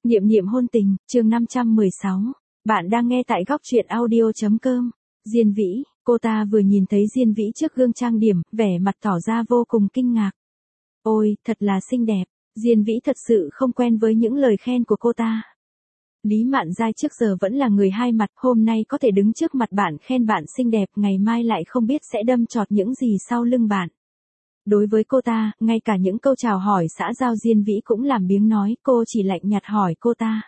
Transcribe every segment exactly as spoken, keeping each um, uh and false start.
Niệm niệm hôn tình, chương năm trăm mười sáu. Bạn đang nghe tại góc truyện audio chấm com. Diên Vĩ, cô ta vừa nhìn thấy Diên Vĩ trước gương trang điểm, vẻ mặt tỏ ra vô cùng kinh ngạc. Ôi, thật là xinh đẹp. Diên Vĩ thật sự không quen với những lời khen của cô ta. Lý Mạn Giai trước giờ vẫn là người hai mặt, hôm nay có thể đứng trước mặt bạn khen bạn xinh đẹp, ngày mai lại không biết sẽ đâm chọt những gì sau lưng bạn. Đối với cô ta, ngay cả những câu chào hỏi xã giao Diên Vĩ cũng làm biếng nói, cô chỉ lạnh nhạt hỏi cô ta.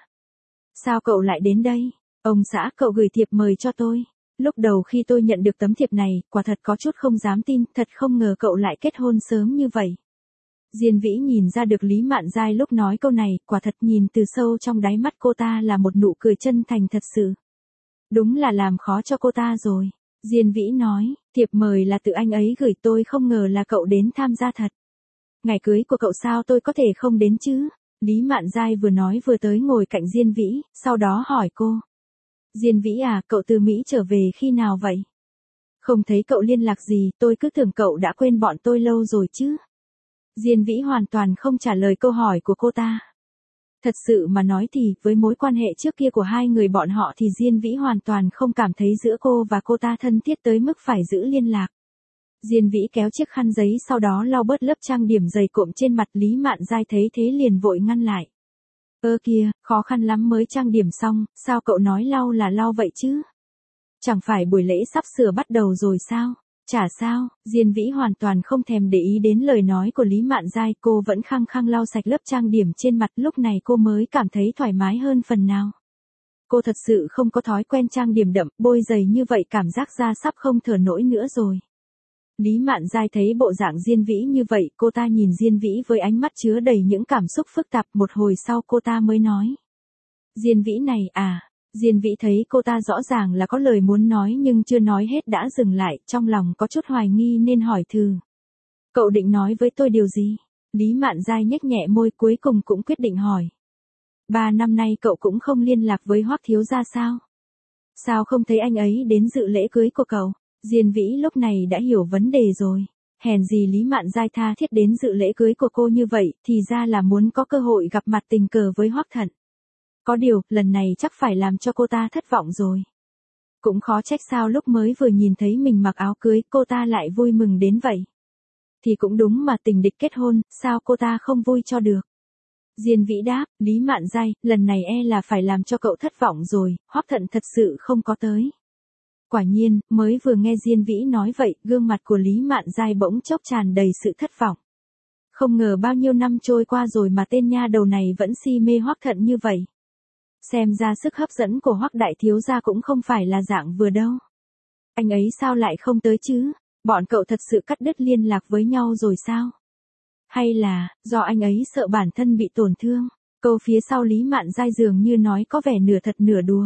Sao cậu lại đến đây? Ông xã cậu gửi thiệp mời cho tôi. Lúc đầu khi tôi nhận được tấm thiệp này, quả thật có chút không dám tin, thật không ngờ cậu lại kết hôn sớm như vậy. Diên Vĩ nhìn ra được Lý Mạn Giai lúc nói câu này, quả thật nhìn từ sâu trong đáy mắt cô ta là một nụ cười chân thành thật sự. Đúng là làm khó cho cô ta rồi. Diên Vĩ nói, thiệp mời là tự anh ấy gửi, tôi không ngờ là cậu đến tham gia thật. Ngày cưới của cậu sao tôi có thể không đến chứ? Lý Mạn Giai vừa nói vừa tới ngồi cạnh Diên Vĩ, sau đó hỏi cô. Diên Vĩ à, cậu từ Mỹ trở về khi nào vậy? Không thấy cậu liên lạc gì, tôi cứ tưởng cậu đã quên bọn tôi lâu rồi chứ. Diên Vĩ hoàn toàn không trả lời câu hỏi của cô ta. Thật sự mà nói thì, với mối quan hệ trước kia của hai người bọn họ thì Diên Vĩ hoàn toàn không cảm thấy giữa cô và cô ta thân thiết tới mức phải giữ liên lạc. Diên Vĩ kéo chiếc khăn giấy sau đó lau bớt lớp trang điểm dày cộm trên mặt. Lý Mạn Giai thấy thế liền vội ngăn lại. Ơ kìa, khó khăn lắm mới trang điểm xong, sao cậu nói lau là lau vậy chứ? Chẳng phải buổi lễ sắp sửa bắt đầu rồi sao? Chả sao, Diên Vĩ hoàn toàn không thèm để ý đến lời nói của Lý Mạn Giai, cô vẫn khăng khăng lau sạch lớp trang điểm trên mặt, lúc này cô mới cảm thấy thoải mái hơn phần nào. Cô thật sự không có thói quen trang điểm đậm, bôi dày như vậy cảm giác da sắp không thở nổi nữa rồi. Lý Mạn Giai thấy bộ dạng Diên Vĩ như vậy, cô ta nhìn Diên Vĩ với ánh mắt chứa đầy những cảm xúc phức tạp, một hồi sau cô ta mới nói. Diên Vĩ này à, Diên Vĩ thấy cô ta rõ ràng là có lời muốn nói nhưng chưa nói hết đã dừng lại, trong lòng có chút hoài nghi nên hỏi thử. Cậu định nói với tôi điều gì? Lý Mạn Giai nhếch nhẹ môi cuối cùng cũng quyết định hỏi. Ba năm nay cậu cũng không liên lạc với Hoắc thiếu gia sao? Sao không thấy anh ấy đến dự lễ cưới của cậu? Diên Vĩ lúc này đã hiểu vấn đề rồi. Hèn gì Lý Mạn Giai tha thiết đến dự lễ cưới của cô như vậy, thì ra là muốn có cơ hội gặp mặt tình cờ với Hoắc Thận. Có điều, lần này chắc phải làm cho cô ta thất vọng rồi. Cũng khó trách sao lúc mới vừa nhìn thấy mình mặc áo cưới, cô ta lại vui mừng đến vậy. Thì cũng đúng mà, tình địch kết hôn, sao cô ta không vui cho được. Diên Vĩ đáp, Lý Mạn Giai, lần này e là phải làm cho cậu thất vọng rồi, Hoắc Thận thật sự không có tới. Quả nhiên, mới vừa nghe Diên Vĩ nói vậy, gương mặt của Lý Mạn Giai bỗng chốc tràn đầy sự thất vọng. Không ngờ bao nhiêu năm trôi qua rồi mà tên nha đầu này vẫn si mê Hoắc Thận như vậy. Xem ra sức hấp dẫn của Hoắc đại thiếu gia cũng không phải là dạng vừa đâu. Anh ấy sao lại không tới chứ? Bọn cậu thật sự cắt đứt liên lạc với nhau rồi sao? Hay là, do anh ấy sợ bản thân bị tổn thương? Câu phía sau Lý Mạn Giai dường như nói có vẻ nửa thật nửa đùa.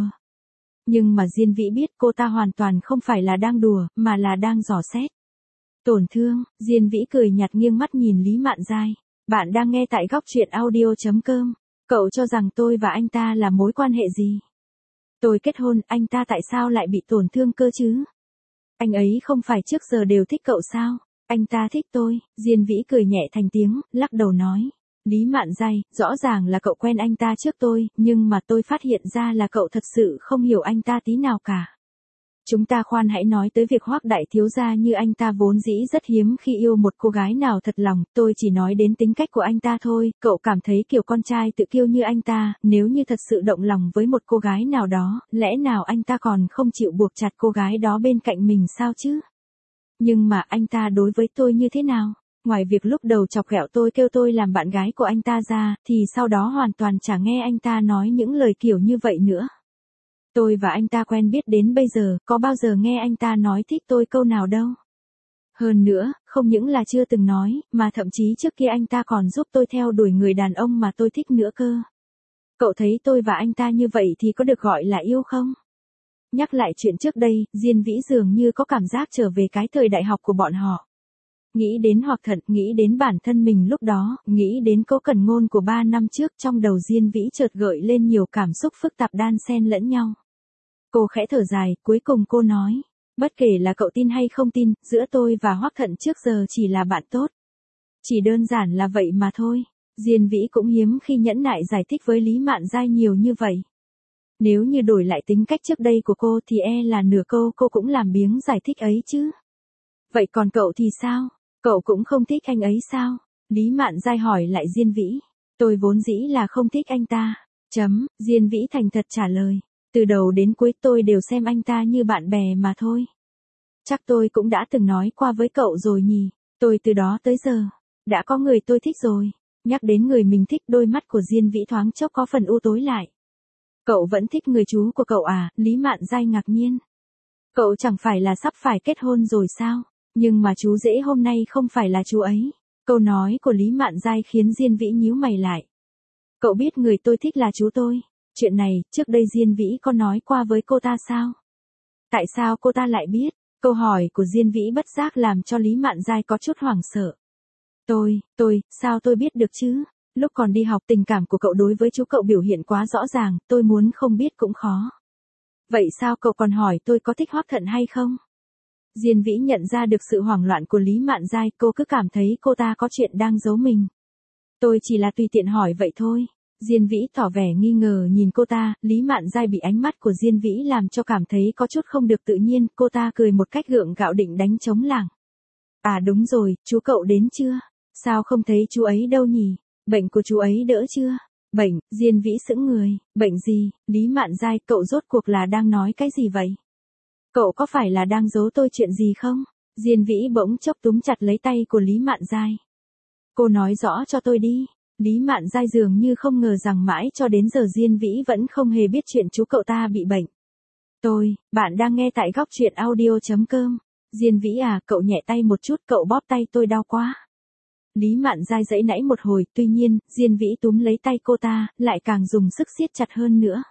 Nhưng mà Diên Vĩ biết cô ta hoàn toàn không phải là đang đùa, mà là đang dò xét. Tổn thương, Diên Vĩ cười nhạt nghiêng mắt nhìn Lý Mạn Giai. Bạn đang nghe tại góc truyện audio chấm com. Cậu cho rằng tôi và anh ta là mối quan hệ gì? Tôi kết hôn, anh ta tại sao lại bị tổn thương cơ chứ? Anh ấy không phải trước giờ đều thích cậu sao? Anh ta thích tôi. Diên Vĩ cười nhẹ thành tiếng, lắc đầu nói. Lý Mạn Giai, rõ ràng là cậu quen anh ta trước tôi, nhưng mà tôi phát hiện ra là cậu thật sự không hiểu anh ta tí nào cả. Chúng ta khoan hãy nói tới việc Hoắc đại thiếu gia, như anh ta vốn dĩ rất hiếm khi yêu một cô gái nào thật lòng, tôi chỉ nói đến tính cách của anh ta thôi. Cậu cảm thấy kiểu con trai tự kiêu như anh ta, nếu như thật sự động lòng với một cô gái nào đó, lẽ nào anh ta còn không chịu buộc chặt cô gái đó bên cạnh mình sao chứ? Nhưng mà anh ta đối với tôi như thế nào? Ngoài việc lúc đầu chọc ghẹo tôi kêu tôi làm bạn gái của anh ta ra, thì sau đó hoàn toàn chả nghe anh ta nói những lời kiểu như vậy nữa. Tôi và anh ta quen biết đến bây giờ, có bao giờ nghe anh ta nói thích tôi câu nào đâu. Hơn nữa, không những là chưa từng nói, mà thậm chí trước kia anh ta còn giúp tôi theo đuổi người đàn ông mà tôi thích nữa cơ. Cậu thấy tôi và anh ta như vậy thì có được gọi là yêu không? Nhắc lại chuyện trước đây, Diên Vĩ dường như có cảm giác trở về cái thời đại học của bọn họ. Nghĩ đến Hoắc Thận, nghĩ đến bản thân mình lúc đó, nghĩ đến câu cẩn ngôn của ba năm trước, trong đầu Diên Vĩ chợt gợi lên nhiều cảm xúc phức tạp đan xen lẫn nhau. Cô khẽ thở dài, cuối cùng cô nói, bất kể là cậu tin hay không tin, giữa tôi và Hoắc Thận trước giờ chỉ là bạn tốt. Chỉ đơn giản là vậy mà thôi. Diên Vĩ cũng hiếm khi nhẫn nại giải thích với Lý Mạn Giai nhiều như vậy. Nếu như đổi lại tính cách trước đây của cô thì e là nửa câu cô cũng làm biếng giải thích ấy chứ. Vậy còn cậu thì sao? Cậu cũng không thích anh ấy sao? Lý Mạn Giai hỏi lại Diên Vĩ. Tôi vốn dĩ là không thích anh ta. Chấm, Diên Vĩ thành thật trả lời. Từ đầu đến cuối tôi đều xem anh ta như bạn bè mà thôi. Chắc tôi cũng đã từng nói qua với cậu rồi nhỉ. Tôi từ đó tới giờ, đã có người tôi thích rồi. Nhắc đến người mình thích, đôi mắt của Diên Vĩ thoáng chốc có phần u tối lại. Cậu vẫn thích người chú của cậu à? Lý Mạn Giai ngạc nhiên. Cậu chẳng phải là sắp phải kết hôn rồi sao? Nhưng mà chú rể hôm nay không phải là chú ấy. Câu nói của Lý Mạn Giai khiến Diên Vĩ nhíu mày lại. Cậu biết người tôi thích là chú tôi. Chuyện này, trước đây Diên Vĩ có nói qua với cô ta sao? Tại sao cô ta lại biết? Câu hỏi của Diên Vĩ bất giác làm cho Lý Mạn Giai có chút hoảng sợ. Tôi, tôi, sao tôi biết được chứ? Lúc còn đi học tình cảm của cậu đối với chú cậu biểu hiện quá rõ ràng, tôi muốn không biết cũng khó. Vậy sao cậu còn hỏi tôi có thích Hoắc Thận hay không? Diên Vĩ nhận ra được sự hoảng loạn của Lý Mạn Giai, cô cứ cảm thấy cô ta có chuyện đang giấu mình. Tôi chỉ là tùy tiện hỏi vậy thôi. Diên Vĩ tỏ vẻ nghi ngờ nhìn cô ta, Lý Mạn Giai bị ánh mắt của Diên Vĩ làm cho cảm thấy có chút không được tự nhiên, cô ta cười một cách gượng gạo định đánh trống lảng. À đúng rồi, chú cậu đến chưa? Sao không thấy chú ấy đâu nhỉ? Bệnh của chú ấy đỡ chưa? Bệnh, Diên Vĩ sững người, bệnh gì? Lý Mạn Giai, cậu rốt cuộc là đang nói cái gì vậy? Cậu có phải là đang giấu tôi chuyện gì không? Diên Vĩ bỗng chốc túm chặt lấy tay của Lý Mạn Giai. Cô nói rõ cho tôi đi. Lý Mạn Giai dường như không ngờ rằng mãi cho đến giờ Diên Vĩ vẫn không hề biết chuyện chú cậu ta bị bệnh. Tôi, bạn đang nghe tại góc truyện audio chấm com. Diên Vĩ à, cậu nhẹ tay một chút, cậu bóp tay tôi đau quá. Lý Mạn Giai giãy nãy một hồi, tuy nhiên, Diên Vĩ túm lấy tay cô ta, lại càng dùng sức siết chặt hơn nữa.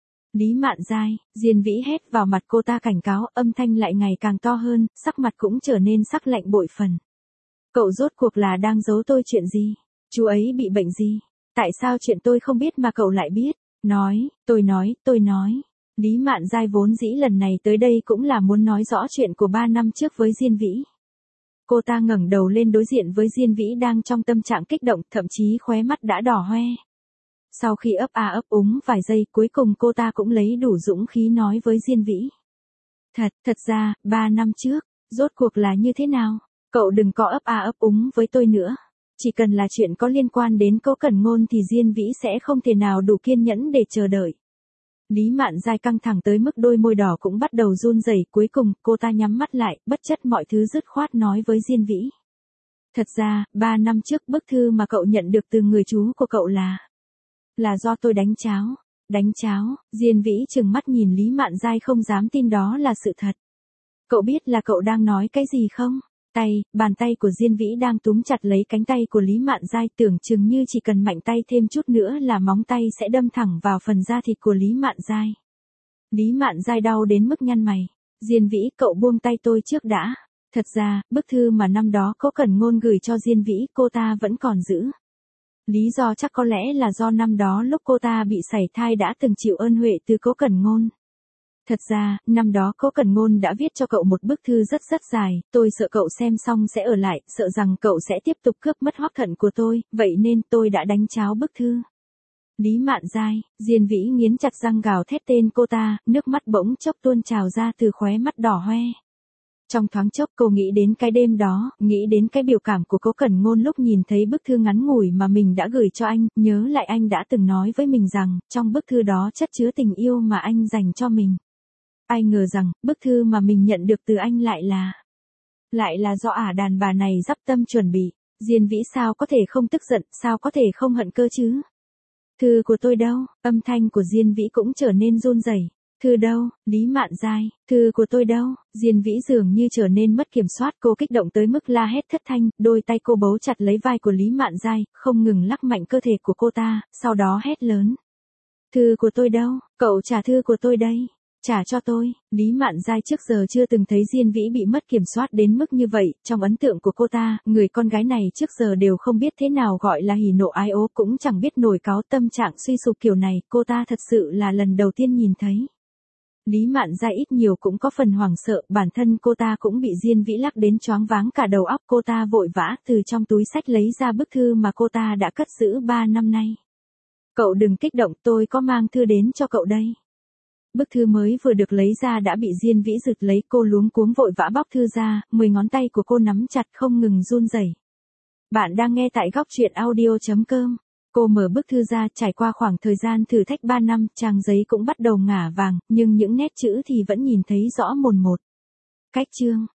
Lý Mạn Giai, Diên Vĩ hét vào mặt cô ta cảnh cáo, âm thanh lại ngày càng to hơn, sắc mặt cũng trở nên sắc lạnh bội phần. Cậu rốt cuộc là đang giấu tôi chuyện gì? Chú ấy bị bệnh gì? Tại sao chuyện tôi không biết mà cậu lại biết? Nói, tôi nói, tôi nói. Lý Mạn Giai vốn dĩ lần này tới đây cũng là muốn nói rõ chuyện của ba năm trước với Diên Vĩ. Cô ta ngẩng đầu lên đối diện với Diên Vĩ đang trong tâm trạng kích động, thậm chí khóe mắt đã đỏ hoe. Sau khi ấp a ấp úng vài giây, cuối cùng cô ta cũng lấy đủ dũng khí nói với Diên Vĩ. Thật, thật ra, ba năm trước, rốt cuộc là như thế nào? Cậu đừng có ấp a ấp úng với tôi nữa. Chỉ cần là chuyện có liên quan đến Cố Cẩn Ngôn thì Diên Vĩ sẽ không thể nào đủ kiên nhẫn để chờ đợi. Lý Mạn Giai căng thẳng tới mức đôi môi đỏ cũng bắt đầu run rẩy, cuối cùng cô ta nhắm mắt lại, bất chấp mọi thứ dứt khoát nói với Diên Vĩ. Thật ra, ba năm trước bức thư mà cậu nhận được từ người chú của cậu là... Là do tôi đánh cháo. Đánh cháo, Diên Vĩ trừng mắt nhìn Lý Mạn Giai không dám tin đó là sự thật. Cậu biết là cậu đang nói cái gì không? Tay, bàn tay của Diên Vĩ đang túm chặt lấy cánh tay của Lý Mạn Giai, tưởng chừng như chỉ cần mạnh tay thêm chút nữa là móng tay sẽ đâm thẳng vào phần da thịt của Lý Mạn Giai. Lý Mạn Giai đau đến mức nhăn mày. Diên Vĩ, cậu buông tay tôi trước đã. Thật ra, bức thư mà năm đó Cố Cẩn Ngôn gửi cho Diên Vĩ cô ta vẫn còn giữ. Lý do chắc có lẽ là do năm đó lúc cô ta bị sảy thai đã từng chịu ơn huệ từ Cố Cẩn Ngôn. Thật ra, năm đó Cố Cẩn Ngôn đã viết cho cậu một bức thư rất rất dài, tôi sợ cậu xem xong sẽ ở lại, sợ rằng cậu sẽ tiếp tục cướp mất Hoắc Thận của tôi, vậy nên tôi đã đánh cháo bức thư. Lý Mạn Giai, Diên Vĩ nghiến chặt răng gào thét tên cô ta, nước mắt bỗng chốc tuôn trào ra từ khóe mắt đỏ hoe. Trong thoáng chốc cô nghĩ đến cái đêm đó, nghĩ đến cái biểu cảm của Cố Cẩn Ngôn lúc nhìn thấy bức thư ngắn ngủi mà mình đã gửi cho anh, nhớ lại anh đã từng nói với mình rằng, trong bức thư đó chất chứa tình yêu mà anh dành cho mình. Ai ngờ rằng, bức thư mà mình nhận được từ anh lại là... Lại là do ả đàn bà này dắp tâm chuẩn bị. Diên Vĩ sao có thể không tức giận, sao có thể không hận cơ chứ? Thư của tôi đâu? Âm thanh của Diên Vĩ cũng trở nên run rẩy. Thư đâu? Lý Mạn Giai, thư của tôi đâu? Diên Vĩ dường như trở nên mất kiểm soát, cô kích động tới mức la hét thất thanh, đôi tay cô bấu chặt lấy vai của Lý Mạn Giai, không ngừng lắc mạnh cơ thể của cô ta, sau đó hét lớn. Thư của tôi đâu? Cậu trả thư của tôi đây. Trả cho tôi. Lý Mạn Giai trước giờ chưa từng thấy Diên Vĩ bị mất kiểm soát đến mức như vậy, trong ấn tượng của cô ta, người con gái này trước giờ đều không biết thế nào gọi là hỉ nộ ái ố, cũng chẳng biết nổi cáu, tâm trạng suy sụp kiểu này, cô ta thật sự là lần đầu tiên nhìn thấy. Lý Mạn Gia ít nhiều cũng có phần hoảng sợ, bản thân cô ta cũng bị Diên Vĩ lắc đến choáng váng cả đầu óc, cô ta vội vã từ trong túi xách lấy ra bức thư mà cô ta đã cất giữ ba năm nay. Cậu đừng kích động, tôi có mang thư đến cho cậu đây. Bức thư mới vừa được lấy ra đã bị Diên Vĩ giật lấy, cô luống cuống vội vã bóc thư ra, mười ngón tay của cô nắm chặt không ngừng run rẩy. Bạn đang nghe tại góc truyện audio chấm com. Cô mở bức thư ra, trải qua khoảng thời gian thử thách ba năm, trang giấy cũng bắt đầu ngả vàng, nhưng những nét chữ thì vẫn nhìn thấy rõ mồn một. Cách chương,